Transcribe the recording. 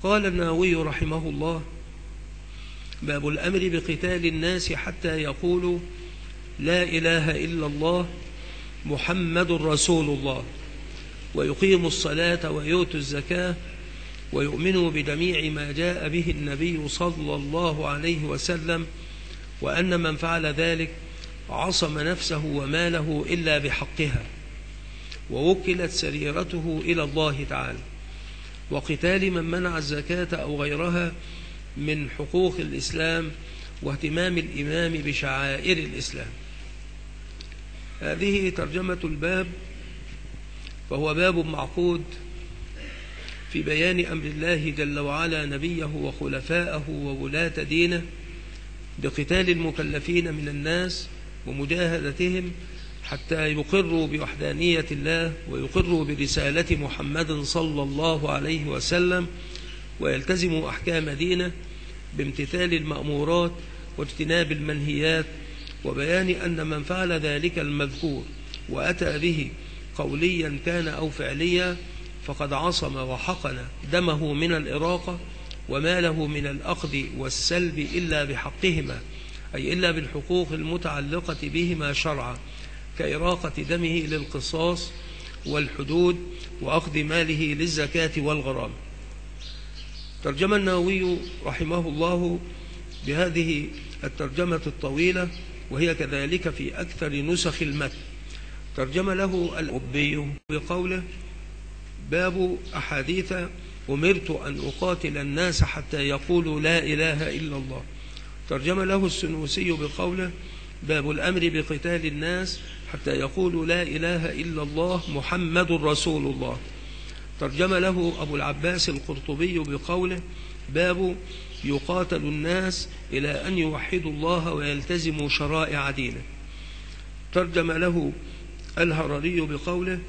قال النووي رحمه الله: باب الأمر بقتال الناس حتى يقولوا لا إله إلا الله محمد رسول الله، ويقيموا الصلاة ويؤتوا الزكاة، ويؤمنوا بجميع ما جاء به النبي صلى الله عليه وسلم، وأن من فعل ذلك عصم نفسه وماله إلا بحقها، ووكلت سريرته إلى الله تعالى، وقتال من منع الزكاة أو غيرها من حقوق الإسلام، واهتمام الإمام بشعائر الإسلام. هذه ترجمة الباب، فهو باب معقود في بيان أمر الله جل وعلا نبيه وخلفاءه وولاة دينه بقتال المكلفين من الناس ومجاهدتهم حتى يقروا بوحدانية الله ويقروا برسالة محمد صلى الله عليه وسلم، ويلتزموا أحكام دينه بامتثال المأمورات واجتناب المنهيات، وبيان أن من فعل ذلك المذكور وأتى به قوليا كان أو فعليا فقد عصم وحقن دمه من الإراقة وماله من الأخذ والسلب إلا بحقهما، أي إلا بالحقوق المتعلقة بهما شرعا، كإراقة دمه للقصاص والحدود، وأخذ ماله للزكاة والغرام. ترجم النووي رحمه الله بهذه الترجمة الطويلة، وهي كذلك في أكثر نسخ المتن. ترجم له الأبي بقوله: باب أحاديث أمرت أن أقاتل الناس حتى يقولوا لا إله إلا الله. ترجم له السنوسي بقوله: باب الأمر بقتال الناس حتى يقولوا لا إله إلا الله محمد رسول الله. ترجم له أبو العباس القرطبي بقوله: باب يقاتل الناس إلى أن يوحدوا الله ويلتزموا شرائع دينه. ترجم له الهرري بقوله: